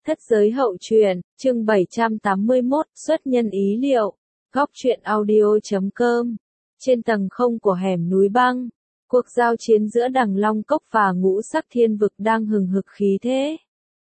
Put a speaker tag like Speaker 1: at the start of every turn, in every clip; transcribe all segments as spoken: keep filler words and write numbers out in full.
Speaker 1: Thất giới hậu truyện, chương bảy trăm tám mươi mốt, xuất nhân ý liệu. Góc truyện audio chấm com. Trên tầng không của hẻm núi băng, cuộc giao chiến giữa Đằng Long Cốc và Ngũ Sắc Thiên Vực đang hừng hực khí thế.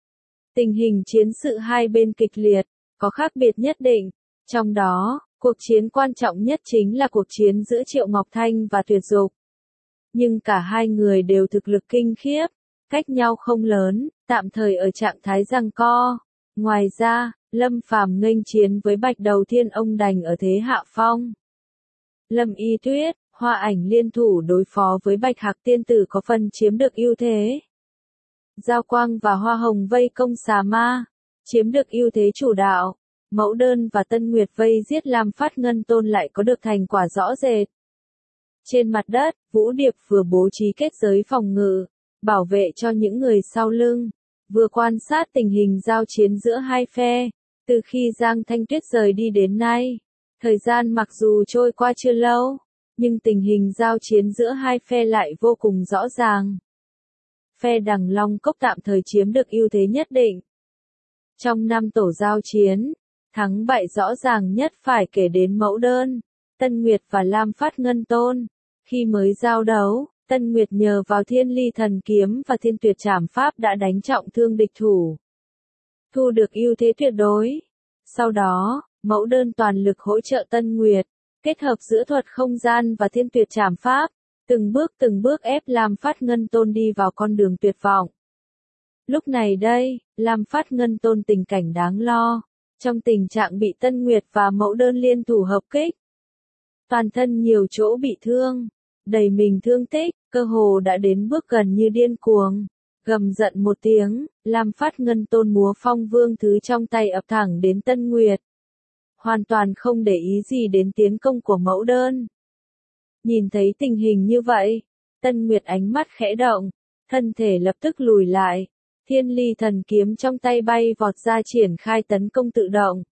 Speaker 1: Tình hình chiến sự hai bên kịch liệt, có khác biệt nhất định. Trong đó, cuộc chiến quan trọng nhất chính là cuộc chiến giữa Triệu Ngọc Thanh và Tuyệt Dục. Nhưng cả hai người đều thực lực kinh khiếp, cách nhau không lớn, tạm thời ở trạng thái giằng co. Ngoài ra, Lâm Phàm nghênh chiến với Bạch Đầu Thiên Ông Đành ở thế hạ phong. Lâm Y Tuyết, Hoa Ảnh liên thủ đối phó với Bạch Hạc Tiên Tử có phần chiếm được ưu thế. Giao Quang và Hoa Hồng vây công Xà Ma, chiếm được ưu thế chủ đạo. Mẫu Đơn và Tân Nguyệt vây giết Lam Phát Ngân Tôn lại có được thành quả rõ rệt. Trên mặt đất, Vũ Điệp vừa bố trí kết giới phòng ngự, bảo vệ cho những người sau lưng, vừa quan sát tình hình giao chiến giữa hai phe. Từ khi Giang Thanh Tuyết rời đi đến nay, thời gian mặc dù trôi qua chưa lâu, nhưng tình hình giao chiến giữa hai phe lại vô cùng rõ ràng. Phe Đằng Long Cốc tạm thời chiếm được ưu thế nhất định. Trong năm tổ giao chiến, thắng bại rõ ràng nhất phải kể đến Mẫu Đơn, Tân Nguyệt và Lam Phát Ngân Tôn. Khi mới giao đấu, Tân Nguyệt nhờ vào Thiên Ly Thần Kiếm và Thiên Tuyệt Trảm Pháp đã đánh trọng thương địch thủ, thu được ưu thế tuyệt đối. Sau đó, Mẫu Đơn toàn lực hỗ trợ Tân Nguyệt, kết hợp giữa thuật không gian và Thiên Tuyệt Trảm Pháp, từng bước từng bước ép Lam Phát Ngân Tôn đi vào con đường tuyệt vọng. Lúc này đây, Lam Phát Ngân Tôn tình cảnh đáng lo, trong tình trạng bị Tân Nguyệt và Mẫu Đơn liên thủ hợp kích. Toàn thân nhiều chỗ bị thương, đầy mình thương tích, cơ hồ đã đến bước gần như điên cuồng. Gầm giận một tiếng, Lam Phát Ngân Tôn múa Phong Vương Thứ trong tay ập thẳng đến Tân Nguyệt, hoàn toàn không để ý gì đến tiến công của Mẫu Đơn. Nhìn thấy tình hình như vậy, Tân Nguyệt ánh mắt khẽ động, thân thể lập tức lùi lại. Thiên Ly Thần Kiếm trong tay bay vọt ra triển khai tấn công tự động.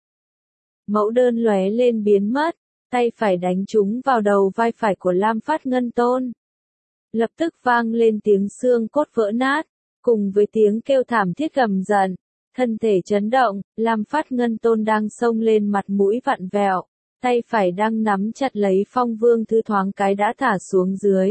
Speaker 1: Mẫu Đơn lóe lên biến mất, tay phải đánh trúng vào đầu vai phải của Lam Phát Ngân Tôn. Lập tức vang lên tiếng xương cốt vỡ nát, cùng với tiếng kêu thảm thiết gầm giận, thân thể chấn động. Lam Phát Ngân Tôn đang xông lên, mặt mũi vặn vẹo, tay phải đang nắm chặt lấy Phong Vương Thứ thoáng cái đã thả xuống dưới,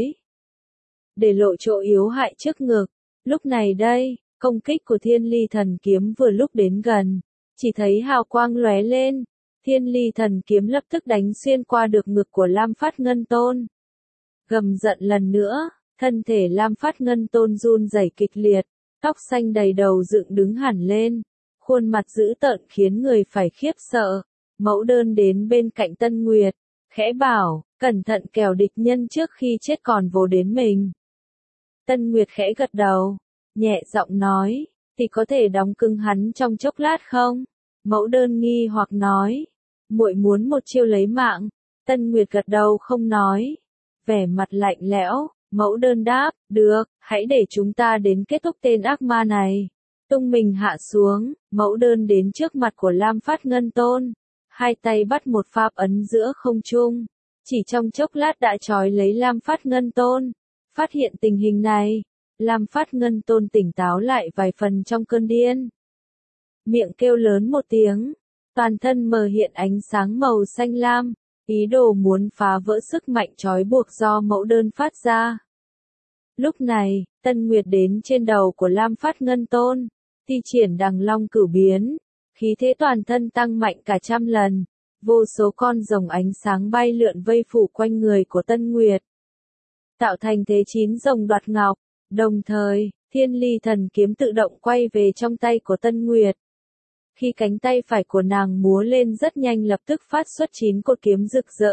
Speaker 1: để lộ chỗ yếu hại trước ngực. Lúc này đây, công kích của Thiên Ly Thần Kiếm vừa lúc đến gần, chỉ thấy hào quang lóe lên, Thiên Ly Thần Kiếm lập tức đánh xuyên qua được ngực của Lam Phát Ngân Tôn. Gầm giận lần nữa, thân thể Lam Phát Ngân Tôn run rẩy kịch liệt, tóc xanh đầy đầu dựng đứng hẳn lên, khuôn mặt dữ tợn khiến người phải khiếp sợ. Mẫu Đơn đến bên cạnh Tân Nguyệt, khẽ bảo, cẩn thận kẻo địch nhân trước khi chết còn vồ đến mình. Tân Nguyệt khẽ gật đầu, nhẹ giọng nói, thì có thể đóng cứng hắn trong chốc lát không? Mẫu Đơn nghi hoặc nói, muội muốn một chiêu lấy mạng. Tân Nguyệt gật đầu không nói, vẻ mặt lạnh lẽo. Mẫu Đơn đáp, được, hãy để chúng ta đến kết thúc tên ác ma này. Tung mình hạ xuống, Mẫu Đơn đến trước mặt của Lam Phát Ngân Tôn, hai tay bắt một pháp ấn giữa không trung, chỉ trong chốc lát đã trói lấy Lam Phát Ngân Tôn. Phát hiện tình hình này, Lam Phát Ngân Tôn tỉnh táo lại vài phần trong cơn điên. Miệng kêu lớn một tiếng, toàn thân mờ hiện ánh sáng màu xanh lam, ý đồ muốn phá vỡ sức mạnh trói buộc do Mẫu Đơn phát ra. Lúc này, Tân Nguyệt đến trên đầu của Lam Phát Ngân Tôn, thi triển Đằng Long Cửu Biến, khí thế toàn thân tăng mạnh cả trăm lần, vô số con rồng ánh sáng bay lượn vây phủ quanh người của Tân Nguyệt, tạo thành thế chín rồng đoạt ngọc. Đồng thời, Thiên Ly Thần Kiếm tự động quay về trong tay của Tân Nguyệt. Khi cánh tay phải của nàng múa lên rất nhanh, lập tức phát xuất chín cột kiếm rực rỡ.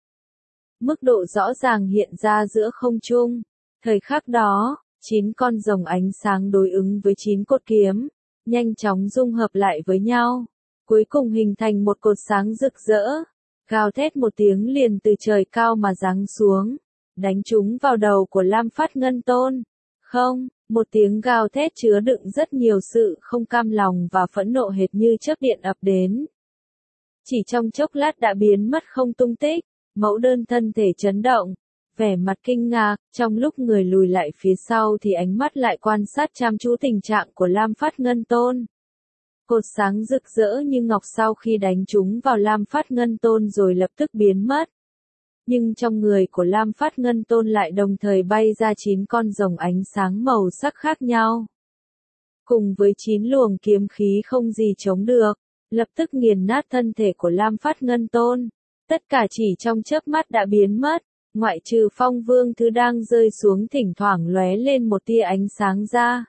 Speaker 1: Mức độ rõ ràng hiện ra giữa không trung. Thời khắc đó, chín con rồng ánh sáng đối ứng với chín cột kiếm, nhanh chóng dung hợp lại với nhau, cuối cùng hình thành một cột sáng rực rỡ. Gào thét một tiếng liền từ trời cao mà giáng xuống, đánh trúng vào đầu của Lam Phát Ngân Tôn. Không, một tiếng gào thét chứa đựng rất nhiều sự không cam lòng và phẫn nộ hệt như chớp điện ập đến. Chỉ trong chốc lát đã biến mất không tung tích. Mẫu Đơn thân thể chấn động, vẻ mặt kinh ngạc, trong lúc người lùi lại phía sau thì ánh mắt lại quan sát chăm chú tình trạng của Lam Phát Ngân Tôn. Cột sáng rực rỡ như ngọc sau khi đánh trúng vào Lam Phát Ngân Tôn rồi lập tức biến mất. Nhưng trong người của Lam Phát Ngân Tôn lại đồng thời bay ra chín con rồng ánh sáng màu sắc khác nhau. Cùng với chín luồng kiếm khí không gì chống được, lập tức nghiền nát thân thể của Lam Phát Ngân Tôn. Tất cả chỉ trong chớp mắt đã biến mất, ngoại trừ Phong Vương Thứ đang rơi xuống thỉnh thoảng lóe lên một tia ánh sáng ra.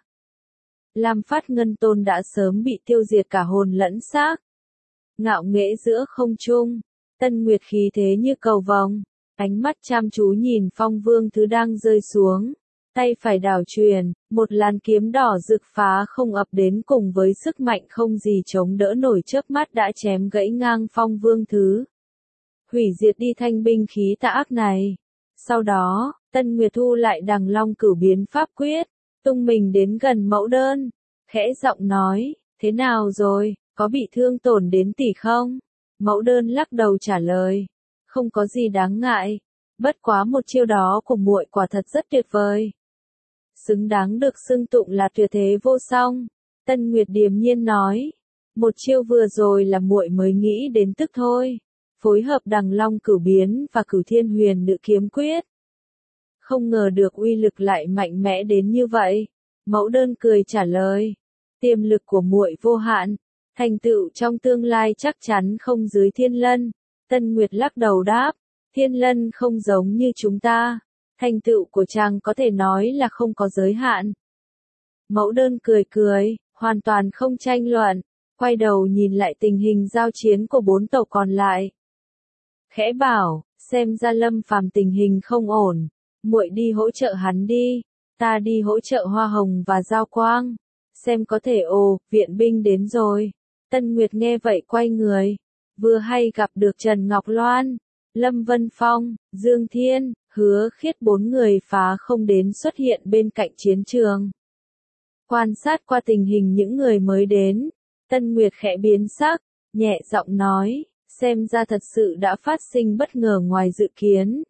Speaker 1: Lam Phát Ngân Tôn đã sớm bị tiêu diệt cả hồn lẫn xác. Ngạo nghễ giữa không trung, Tân Nguyệt khí thế như cầu vồng, ánh mắt chăm chú nhìn Phong Vương Thứ đang rơi xuống. Tay phải đảo truyền, một làn kiếm đỏ rực phá không ập đến cùng với sức mạnh không gì chống đỡ nổi chớp mắt đã chém gãy ngang Phong Vương Thứ. Hủy diệt đi thanh binh khí tà ác này. Sau đó, Tân Nguyệt thu lại Đằng Long Cửu Biến pháp quyết, tung mình đến gần Mẫu Đơn, khẽ giọng nói, thế nào rồi, có bị thương tổn đến tỷ không? Mẫu Đơn lắc đầu trả lời, không có gì đáng ngại, bất quá một chiêu đó của muội quả thật rất tuyệt vời. Xứng đáng được xưng tụng là tuyệt thế vô song. Tân Nguyệt điềm nhiên nói, một chiêu vừa rồi là muội mới nghĩ đến tức thôi. Phối hợp Đằng Long Cửu Biến và Cửu Thiên Huyền Nữ Kiếm Quyết. Không ngờ được uy lực lại mạnh mẽ đến như vậy. Mẫu Đơn cười trả lời, tiềm lực của muội vô hạn, thành tựu trong tương lai chắc chắn không dưới Thiên Lân. Tân Nguyệt lắc đầu đáp, Thiên Lân không giống như chúng ta, thành tựu của chàng có thể nói là không có giới hạn. Mẫu Đơn cười cười, hoàn toàn không tranh luận, quay đầu nhìn lại tình hình giao chiến của bốn tộc còn lại. Khẽ bảo, xem ra Lâm Phàm tình hình không ổn, muội đi hỗ trợ hắn đi, ta đi hỗ trợ Hoa Hồng và Giao Quang, xem có thể ồ, viện binh đến rồi. Tân Nguyệt nghe vậy quay người, vừa hay gặp được Trần Ngọc Loan, Lâm Vân Phong, Dương Thiên, Hứa Khiết bốn người phá không đến xuất hiện bên cạnh chiến trường. Quan sát qua tình hình những người mới đến, Tân Nguyệt khẽ biến sắc, nhẹ giọng nói, xem ra thật sự đã phát sinh bất ngờ ngoài dự kiến.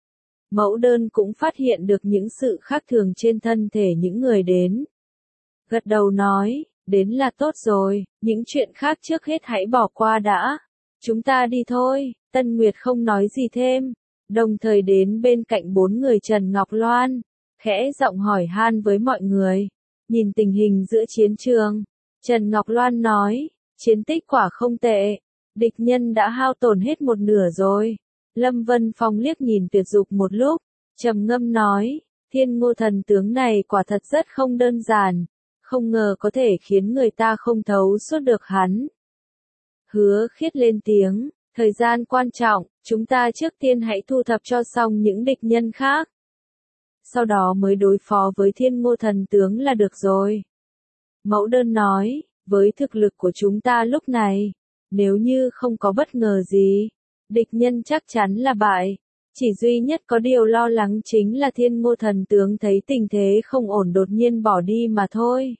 Speaker 1: Mẫu Đơn cũng phát hiện được những sự khác thường trên thân thể những người đến. Gật đầu nói, đến là tốt rồi, những chuyện khác trước hết hãy bỏ qua đã. Chúng ta đi thôi. Tân Nguyệt không nói gì thêm, đồng thời đến bên cạnh bốn người Trần Ngọc Loan, khẽ giọng hỏi han với mọi người. Nhìn tình hình giữa chiến trường, Trần Ngọc Loan nói, chiến tích quả không tệ, địch nhân đã hao tổn hết một nửa rồi. Lâm Vân Phong liếc nhìn Tuyệt Dục một lúc, trầm ngâm nói, Thiên Ngô thần tướng này quả thật rất không đơn giản, không ngờ có thể khiến người ta không thấu suốt được hắn. Hứa Khiết lên tiếng, thời gian quan trọng, chúng ta trước tiên hãy thu thập cho xong những địch nhân khác. Sau đó mới đối phó với Thiên Ngô thần tướng là được rồi. Mẫu Đơn nói, với thực lực của chúng ta lúc này, nếu như không có bất ngờ gì, địch nhân chắc chắn là bại. Chỉ duy nhất có điều lo lắng chính là Thiên Ngô thần tướng thấy tình thế không ổn đột nhiên bỏ đi mà thôi.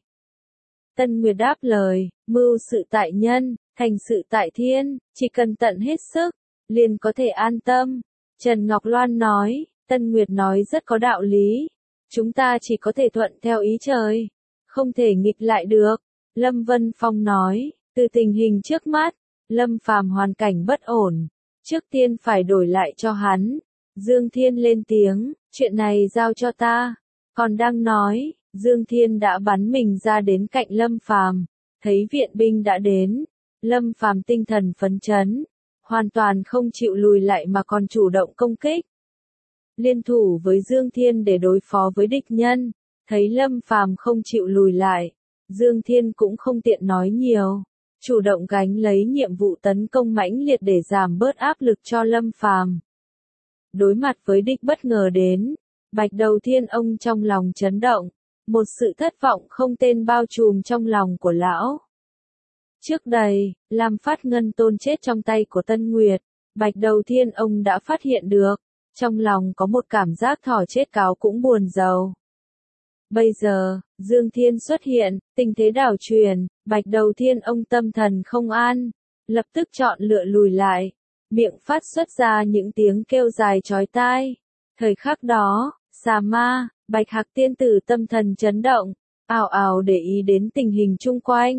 Speaker 1: Tân Nguyệt đáp lời, mưu sự tại nhân, thành sự tại thiên, chỉ cần tận hết sức, liền có thể an tâm. Trần Ngọc Loan nói, Tân Nguyệt nói rất có đạo lý. Chúng ta chỉ có thể thuận theo ý trời, không thể nghịch lại được. Lâm Vân Phong nói, từ tình hình trước mắt, Lâm Phàm hoàn cảnh bất ổn, trước tiên phải đổi lại cho hắn. Dương Thiên lên tiếng, chuyện này giao cho ta. Còn đang nói, Dương Thiên đã bắn mình ra đến cạnh Lâm Phàm, thấy viện binh đã đến, Lâm Phàm tinh thần phấn chấn, hoàn toàn không chịu lùi lại mà còn chủ động công kích. Liên thủ với Dương Thiên để đối phó với địch nhân, thấy Lâm Phàm không chịu lùi lại, Dương Thiên cũng không tiện nói nhiều, chủ động gánh lấy nhiệm vụ tấn công mãnh liệt để giảm bớt áp lực cho Lâm Phàm. Đối mặt với địch bất ngờ đến, Bạch Đầu Thiên ông trong lòng chấn động, một sự thất vọng không tên bao trùm trong lòng của lão. Trước đây, Lam Phát Ngân Tôn chết trong tay của Tân Nguyệt, Bạch Đầu Thiên ông đã phát hiện được, trong lòng có một cảm giác thỏ chết cáo cũng buồn rầu. Bây giờ, Dương Thiên xuất hiện, tình thế đảo truyền, Bạch Đầu Thiên ông tâm thần không an, lập tức chọn lựa lùi lại, miệng phát xuất ra những tiếng kêu dài chói tai. Thời khắc đó, Xà Ma, Bạch Hạc tiên tử tâm thần chấn động, ào ào để ý đến tình hình chung quanh.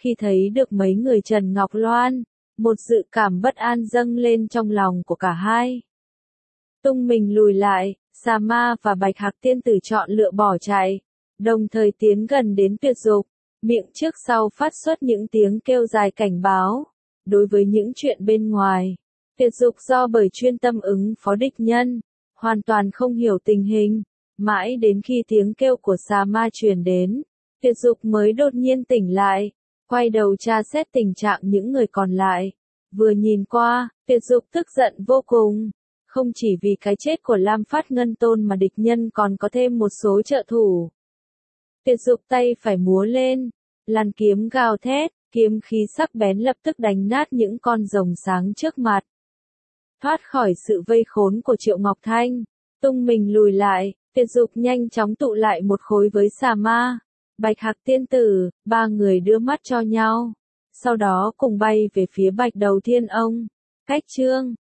Speaker 1: Khi thấy được mấy người Trần Ngọc Loan, một dự cảm bất an dâng lên trong lòng của cả hai. Tung mình lùi lại, Sa Ma và Bạch Hạc Tiên Tử chọn lựa bỏ chạy, đồng thời tiến gần đến Tuyệt Dục, miệng trước sau phát xuất những tiếng kêu dài cảnh báo. Đối với những chuyện bên ngoài, Tuyệt Dục do bởi chuyên tâm ứng phó địch nhân, hoàn toàn không hiểu tình hình, mãi đến khi tiếng kêu của Sa Ma truyền đến, Tuyệt Dục mới đột nhiên tỉnh lại, quay đầu tra xét tình trạng những người còn lại. Vừa nhìn qua, Tuyệt Dục tức giận vô cùng. Không chỉ vì cái chết của Lam Phát Ngân Tôn mà địch nhân còn có thêm một số trợ thủ. Tuyệt Dục tay phải múa lên, làn kiếm gào thét, kiếm khí sắc bén lập tức đánh nát những con rồng sáng trước mặt. Thoát khỏi sự vây khốn của Triệu Ngọc Thanh, tung mình lùi lại, Tuyệt Dục nhanh chóng tụ lại một khối với Sa Ma, Bạch Hạc Tiên Tử, ba người đưa mắt cho nhau. Sau đó cùng bay về phía Bạch Đầu Thiên Ông. Cách chương